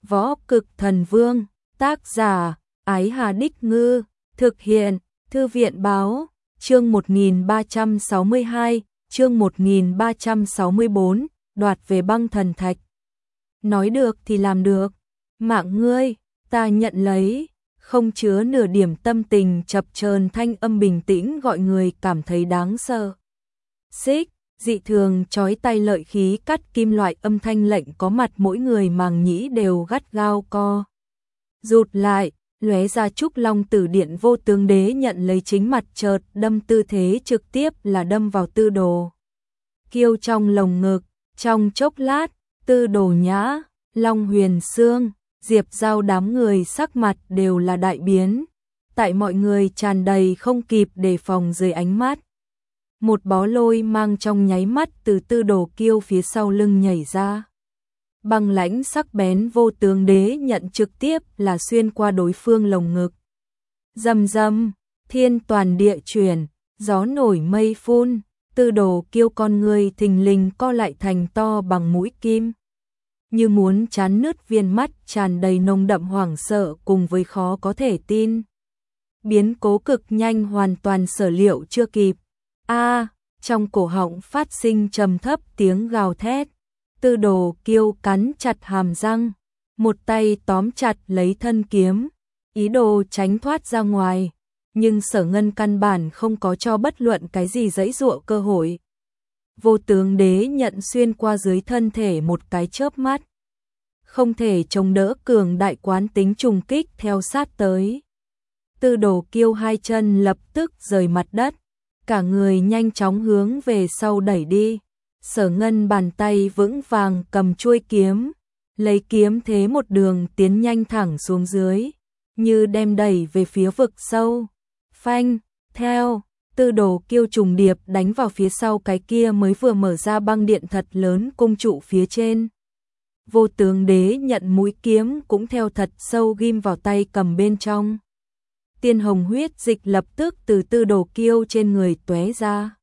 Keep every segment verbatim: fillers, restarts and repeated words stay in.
Võ Cực Thần Vương, tác giả, Ái Hà Đích Ngư, thực hiện, Thư viện Báo, chương một nghìn ba trăm sáu mươi hai, chương một nghìn ba trăm sáu mươi bốn, đoạt về băng thần thạch. Nói được thì làm được, mạng ngươi, ta nhận lấy, không chứa nửa điểm tâm tình chập chờn thanh âm bình tĩnh gọi người cảm thấy đáng sợ. Xích, dị thường chói tai lợi khí cắt kim loại âm thanh lệnh có mặt mỗi người màng nhĩ đều gắt gao co rụt lại, lóe ra trúc long tử điện vô tướng đế nhận lấy chính mặt chợt đâm tư thế trực tiếp là đâm vào Tư Đồ Kiêu trong lồng ngực. Trong chốc lát, Tư Đồ Nhã, Long Huyền Sương, Diệp Giao đám người sắc mặt đều là đại biến, tại mọi người tràn đầy không kịp đề phòng dưới ánh mắt. Một bó lôi mang trong nháy mắt từ Tư Đồ Kiêu phía sau lưng nhảy ra. Băng lãnh sắc bén vô tướng đế nhận trực tiếp là xuyên qua đối phương lồng ngực. Rầm rầm, thiên toàn địa chuyển, gió nổi mây phun, Tư Đồ Kiêu con người thình lình co lại thành to bằng mũi kim. Như muốn chán nứt viên mắt tràn đầy nồng đậm hoảng sợ cùng với khó có thể tin. Biến cố cực nhanh hoàn toàn sở liệu chưa kịp. A, trong cổ họng phát sinh trầm thấp tiếng gào thét. Tư Đồ Kiêu cắn chặt hàm răng, một tay tóm chặt lấy thân kiếm, ý đồ tránh thoát ra ngoài, nhưng Sở Ngân căn bản không có cho bất luận cái gì giãy giụa cơ hội. Vô tướng đế nhận xuyên qua dưới thân thể một cái chớp mắt, không thể chống đỡ cường đại quán tính trùng kích theo sát tới. Tư Đồ Kiêu hai chân lập tức rời mặt đất, cả người nhanh chóng hướng về sau đẩy đi. Sở Ngân bàn tay vững vàng cầm chuôi kiếm, lấy kiếm thế một đường tiến nhanh thẳng xuống dưới, như đem đẩy về phía vực sâu. Phanh, theo, Tư Đồ Kiêu trùng điệp đánh vào phía sau cái kia mới vừa mở ra băng điện thật lớn cung trụ phía trên. Vô tướng đế nhận mũi kiếm cũng theo thật sâu ghim vào tay cầm bên trong. Tiên hồng huyết dịch lập tức từ Tư Đồ Kiêu trên người tóe ra.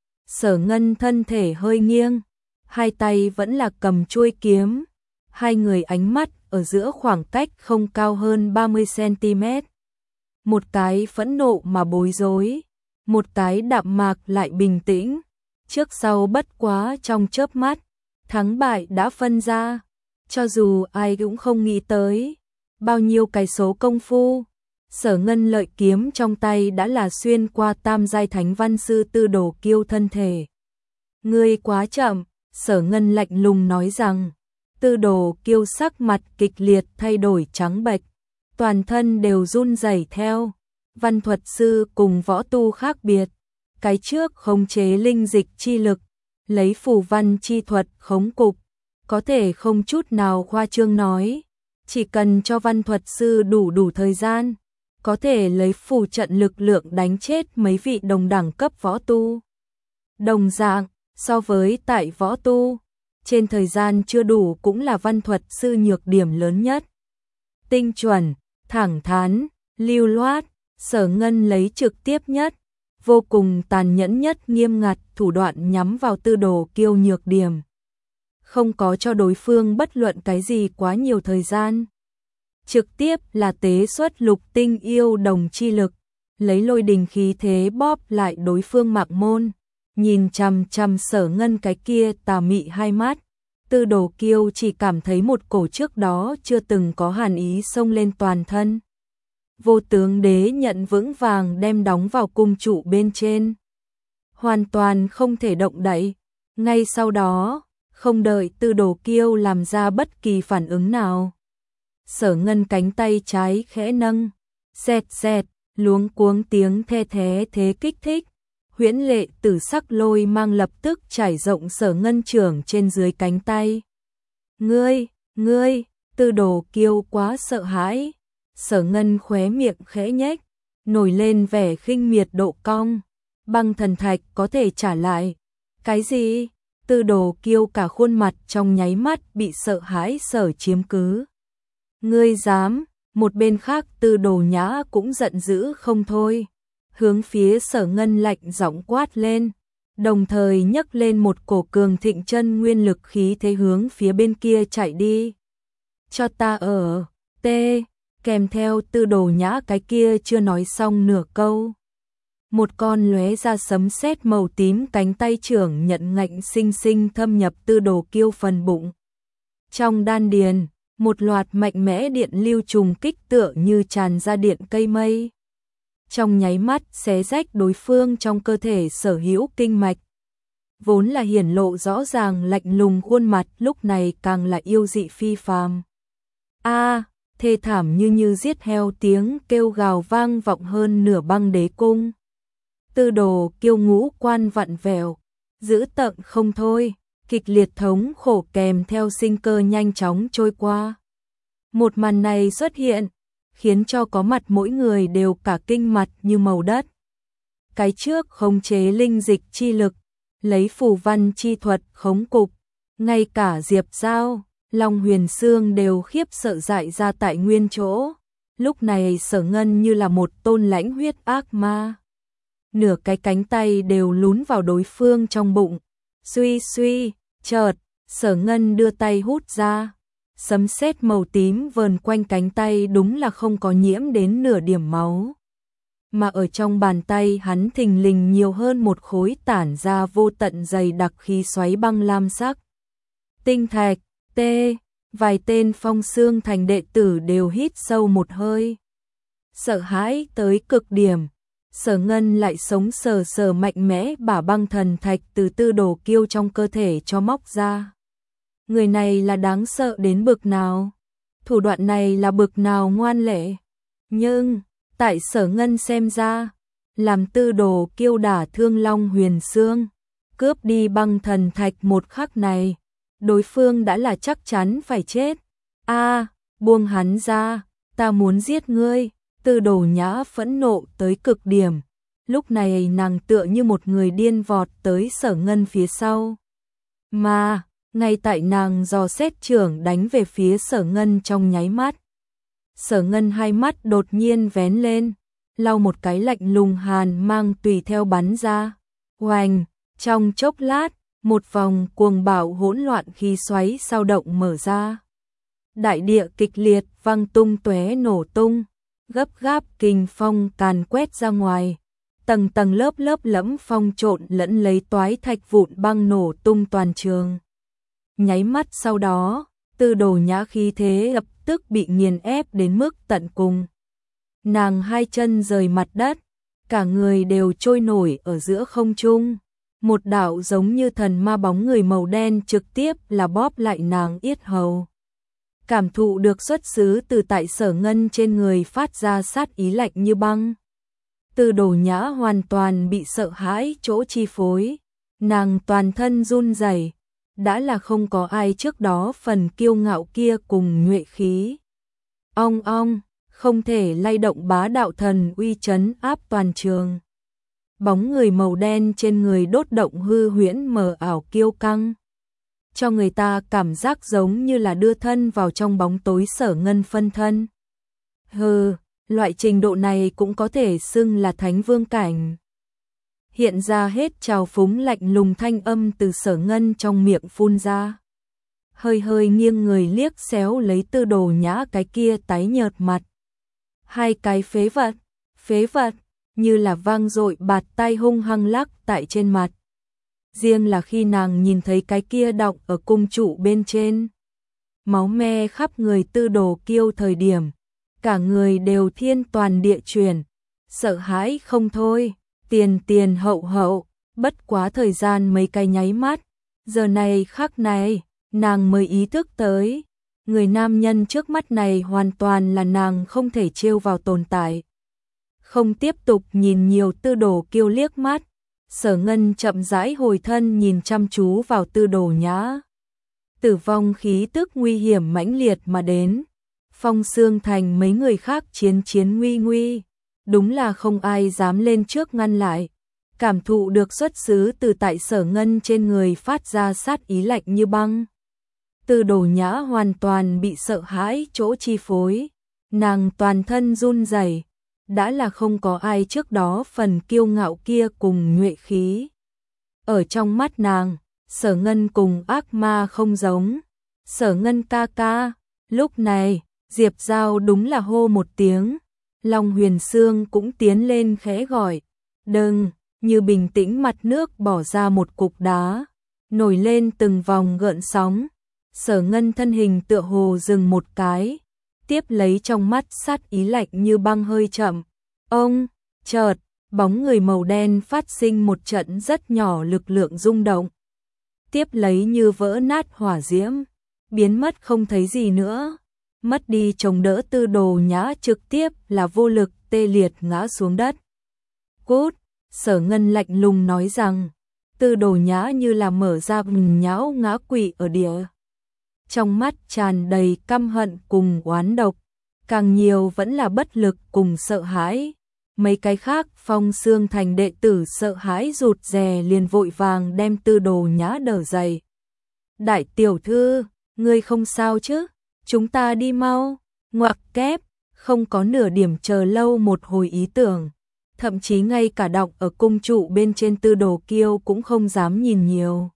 Sở Ngân thân thể hơi nghiêng, hai tay vẫn là cầm chuôi kiếm, hai người ánh mắt ở giữa khoảng cách không cao hơn ba mươi xăng-ti-mét. Một cái phẫn nộ mà bối rối, một cái đạm mạc lại bình tĩnh, trước sau bất quá trong chớp mắt, thắng bại đã phân ra, cho dù ai cũng không nghĩ tới, bao nhiêu cái số công phu. Sở Ngân lợi kiếm trong tay đã là xuyên qua tam giai thánh văn sư Tư Đồ Kiêu thân thể. Ngươi quá chậm, Sở Ngân lạnh lùng nói rằng. Tư Đồ Kiêu sắc mặt kịch liệt thay đổi trắng bệch, toàn thân đều run rẩy theo. Văn thuật sư cùng võ tu khác biệt, cái trước khống chế linh dịch chi lực, lấy phù văn chi thuật khống cục, có thể không chút nào khoa trương nói, chỉ cần cho văn thuật sư đủ đủ thời gian, có thể lấy phù trận lực lượng đánh chết mấy vị đồng đẳng cấp võ tu. Đồng dạng, so với tại võ tu, trên thời gian chưa đủ cũng là văn thuật sư nhược điểm lớn nhất. Tinh chuẩn, thẳng thắn, lưu loát, Sở Ngân lấy trực tiếp nhất, vô cùng tàn nhẫn nhất nghiêm ngặt thủ đoạn nhắm vào Tư Đồ Kiêu nhược điểm. Không có cho đối phương bất luận cái gì quá nhiều thời gian. Trực tiếp là tế xuất lục tinh yêu đồng chi lực, lấy lôi đình khí thế bóp lại đối phương mạc môn, nhìn chằm chằm Sở Ngân cái kia tà mị hai mắt. Tư Đồ Kiêu chỉ cảm thấy một cổ trước đó chưa từng có hàn ý xông lên toàn thân. Vô tướng đế nhận vững vàng đem đóng vào cung trụ bên trên, hoàn toàn không thể động đậy. Ngay sau đó, không đợi Tư Đồ Kiêu làm ra bất kỳ phản ứng nào, Sở Ngân cánh tay trái khẽ nâng, xẹt xẹt, luống cuống tiếng the thé thế kích thích, huyễn lệ tử sắc lôi mang lập tức trải rộng Sở Ngân trưởng trên dưới cánh tay. Ngươi, ngươi, Tư Đồ Kiêu quá sợ hãi, Sở Ngân khóe miệng khẽ nhếch, nổi lên vẻ khinh miệt độ cong, băng thần thạch có thể trả lại. Cái gì? Tư Đồ Kiêu cả khuôn mặt trong nháy mắt bị sợ hãi sở chiếm cứ. Ngươi dám? Một bên khác Tư Đồ Nhã cũng giận dữ không thôi, hướng phía Sở Ngân lạnh giọng quát lên, đồng thời nhấc lên một cổ cường thịnh chân nguyên lực khí thế hướng phía bên kia chạy đi. cho ta ở, t, kèm theo Tư Đồ Nhã cái kia chưa nói xong nửa câu. Một con lóe ra sấm sét màu tím cánh tay trưởng nhận ngạnh sinh sinh thâm nhập Tư Đồ Kiêu phần bụng. Trong đan điền, một loạt mạnh mẽ điện lưu trùng kích tựa như tràn ra điện cây mây. Trong nháy mắt xé rách đối phương trong cơ thể sở hữu kinh mạch. Vốn là hiển lộ rõ ràng lạnh lùng khuôn mặt lúc này càng là yêu dị phi phàm. A, thê thảm như như giết heo tiếng kêu gào vang vọng hơn nửa băng đế cung. Tư Đồ Kiêu ngũ quan vặn vẹo, dữ tợn không thôi, kịch liệt thống khổ kèm theo sinh cơ nhanh chóng trôi qua. Một màn này xuất hiện, khiến cho có mặt mỗi người đều cả kinh mặt như màu đất. Cái trước khống chế linh dịch chi lực, lấy phù văn chi thuật khống cục, ngay cả Diệp Giao, Long Huyền Sương đều khiếp sợ dại ra tại nguyên chỗ. Lúc này Sở Ngân như là một tôn lãnh huyết ác ma. Nửa cái cánh tay đều lún vào đối phương trong bụng. Suy suy, chợt, Sở Ngân đưa tay hút ra. Sấm sét màu tím vờn quanh cánh tay đúng là không có nhiễm đến nửa điểm máu. Mà ở trong bàn tay hắn thình lình nhiều hơn một khối tản ra vô tận dày đặc khí xoáy băng lam sắc. Tinh thạch, tê, vài tên Phong Xương Thành đệ tử đều hít sâu một hơi. Sợ hãi tới cực điểm, Sở Ngân lại sống sờ sờ mạnh mẽ bả băng thần thạch từ Tư Đồ Kiêu trong cơ thể cho móc ra. Người này là đáng sợ đến bực nào? Thủ đoạn này là bực nào ngoan lệ? Nhưng, tại Sở Ngân xem ra, làm Tư Đồ Kiêu đả thương Long Huyền Sương, cướp đi băng thần thạch một khắc này, đối phương đã là chắc chắn phải chết. A, buông hắn ra, ta muốn giết ngươi. Tư Đồ Nhã phẫn nộ tới cực điểm, lúc này nàng tựa như một người điên vọt tới Sở Ngân phía sau. Mà, ngay tại nàng dò xét trưởng đánh về phía Sở Ngân trong nháy mắt. Sở Ngân hai mắt đột nhiên vén lên, lau một cái lạnh lùng hàn mang tùy theo bắn ra. Oành, trong chốc lát, một vòng cuồng bạo hỗn loạn khí xoáy sao động mở ra. Đại địa kịch liệt vang tung tóe nổ tung, gấp gáp kình phong càn quét ra ngoài. Tầng tầng lớp lớp lẫm phong trộn lẫn lấy toái thạch vụn băng nổ tung toàn trường. Nháy mắt sau đó, Tư Đồ Nhã khí thế lập tức bị nghiền ép đến mức tận cùng. Nàng hai chân rời mặt đất, cả người đều trôi nổi ở giữa không trung. Một đạo giống như thần ma bóng người màu đen trực tiếp là bóp lại nàng yết hầu. Cảm thụ được xuất xứ từ tại Sở Ngân trên người phát ra sát ý lạnh như băng. Tư Đồ Nhã hoàn toàn bị sợ hãi chỗ chi phối, nàng toàn thân run rẩy, đã là không có ai trước đó phần kiêu ngạo kia cùng nhuệ khí. Ong ong, không thể lay động bá đạo thần uy trấn áp toàn trường. Bóng người màu đen trên người đốt động hư huyễn mờ ảo kiêu căng, cho người ta cảm giác giống như là đưa thân vào trong bóng tối Sở Ngân phân thân. Hừ, loại trình độ này cũng có thể xưng là thánh vương cảnh. Hiện ra hết trào phúng lạnh lùng thanh âm từ Sở Ngân trong miệng phun ra. Hơi hơi nghiêng người liếc xéo lấy Tư Đồ Nhã cái kia tái nhợt mặt. Hai cái phế vật, phế vật, như là vang dội bạt tay hung hăng lắc tại trên mặt. Riêng là khi nàng nhìn thấy cái kia đọng ở cung trụ bên trên, máu me khắp người Tư Đồ Kiêu thời điểm, cả người đều thiên toàn địa chuyển, sợ hãi không thôi, tiền tiền hậu hậu, bất quá thời gian mấy cái nháy mắt, giờ này khắc này, nàng mới ý thức tới, người nam nhân trước mắt này hoàn toàn là nàng không thể trêu vào tồn tại. Không tiếp tục nhìn nhiều Tư Đồ Kiêu liếc mắt, Sở Ngân chậm rãi hồi thân nhìn chăm chú vào Tư Đồ Nhã. Tử vong khí tức nguy hiểm mãnh liệt mà đến. Phong Xương Thành mấy người khác chiến chiến nguy nguy, đúng là không ai dám lên trước ngăn lại. Cảm thụ được xuất xứ từ tại Sở Ngân trên người phát ra sát ý lạnh như băng. Tư Đồ Nhã hoàn toàn bị sợ hãi chỗ chi phối, nàng toàn thân run rẩy, đã là không có ai trước đó phần kiêu ngạo kia cùng nhuệ khí. Ở trong mắt nàng, Sở Ngân cùng ác ma không giống. Sở Ngân ca ca, Lúc này, Diệp Giao đúng là hô một tiếng, Long Huyền Sương cũng tiến lên khẽ gọi, đừng, như bình tĩnh mặt nước bỏ ra một cục đá, nổi lên từng vòng gợn sóng. Sở Ngân thân hình tựa hồ dừng một cái, tiếp lấy trong mắt sát ý lạnh như băng hơi chậm. Ông, chợt, bóng người màu đen phát sinh một trận rất nhỏ lực lượng rung động. Tiếp lấy như vỡ nát hỏa diễm, biến mất không thấy gì nữa. Mất đi chống đỡ Tư Đồ Nhã trực tiếp là vô lực tê liệt ngã xuống đất. Cút, Sở Ngân lạnh lùng nói rằng, Tư Đồ Nhã như là mở ra bừng nhão ngã quỵ ở địa. Trong mắt tràn đầy căm hận cùng oán độc, càng nhiều vẫn là bất lực cùng sợ hãi. Mấy cái khác Phong Xương Thành đệ tử sợ hãi rụt rè liền vội vàng đem Tư Đồ Nhã đỡ dậy. Đại tiểu thư, ngươi không sao chứ? Chúng ta đi mau. Ngoặc kép, không có nửa điểm chờ lâu một hồi ý tưởng. Thậm chí ngay cả đọc ở cung trụ bên trên Tư Đồ Kiêu cũng không dám nhìn nhiều.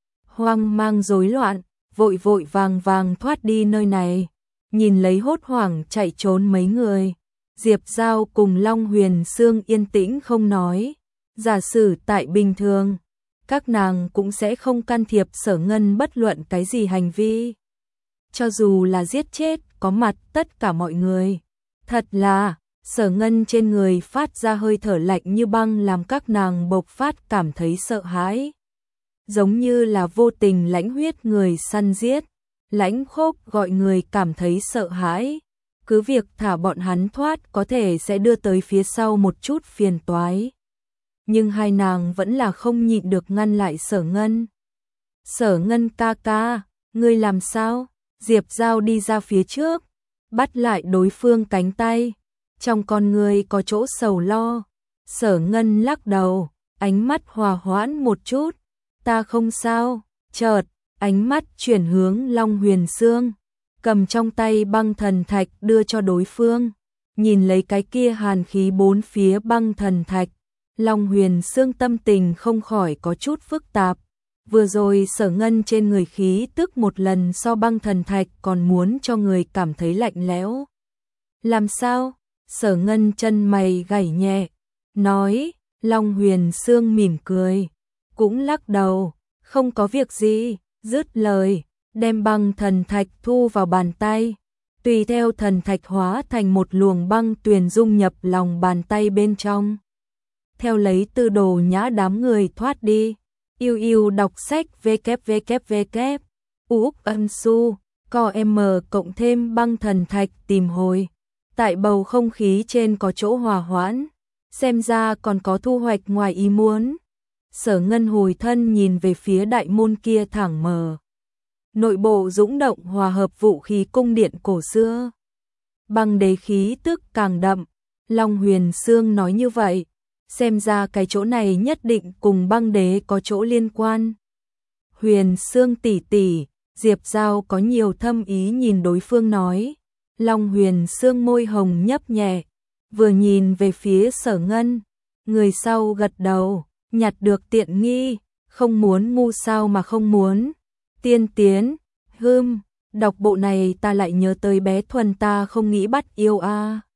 Hoang mang rối loạn, vội vội vàng vàng thoát đi nơi này. Nhìn lấy hốt hoảng chạy trốn mấy người, Diệp Giao cùng Long Huyền Sương yên tĩnh không nói. Giả sử tại bình thường, các nàng cũng sẽ không can thiệp Sở Ngân bất luận cái gì hành vi. Cho dù là giết chết có mặt tất cả mọi người. Thật là, Sở Ngân trên người phát ra hơi thở lạnh như băng làm các nàng bộc phát cảm thấy sợ hãi. Giống như là vô tình lãnh huyết người săn giết, lãnh khốc gọi người cảm thấy sợ hãi. Cứ việc thả bọn hắn thoát có thể sẽ đưa tới phía sau một chút phiền toái. Nhưng hai nàng vẫn là không nhịn được ngăn lại Sở Ngân. Sở Ngân ca ca, ngươi làm sao? Diệp Giao đi ra phía trước, bắt lại đối phương cánh tay. Trong con người có chỗ sầu lo. Sở Ngân lắc đầu, ánh mắt hòa hoãn một chút. Ta không sao. Chợt, ánh mắt chuyển hướng Long Huyền Sương, cầm trong tay băng thần thạch đưa cho đối phương. Nhìn lấy cái kia hàn khí bốn phía băng thần thạch, Long Huyền Sương tâm tình không khỏi có chút phức tạp. Vừa rồi Sở Ngân trên người khí tức một lần so băng thần thạch còn muốn cho người cảm thấy lạnh lẽo. Làm sao? Sở Ngân chân mày gảy nhẹ, nói. Long Huyền Sương mỉm cười, cũng lắc đầu, không có việc gì. Dứt lời, đem băng thần thạch thu vào bàn tay, tùy theo thần thạch hóa thành một luồng băng tuyền dung nhập lòng bàn tay bên trong. Theo lấy Tư Đồ Nhã đám người thoát đi. Yêu yêu đọc sách www úc âm su co m cộng thêm băng thần thạch tìm hồi. Tại bầu không khí trên có chỗ hòa hoãn, xem ra còn có thu hoạch ngoài ý muốn. Sở Ngân hồi thân nhìn về phía đại môn kia thẳng mở. Nội bộ dũng động hòa hợp vũ khí cung điện cổ xưa. Băng đế khí tức càng đậm. Long Huyền Sương nói như vậy, xem ra cái chỗ này nhất định cùng băng đế có chỗ liên quan. Huyền Sương tỷ tỷ, Diệp Giao có nhiều thâm ý nhìn đối phương nói. Long Huyền Sương môi hồng nhấp nhẹ, vừa nhìn về phía Sở Ngân, người sau gật đầu, nhặt được tiện nghi, không muốn ngu sao mà không muốn. Tiên tiến, hưm, đọc bộ này ta lại nhớ tới bé Thuần ta không nghĩ bắt yêu a.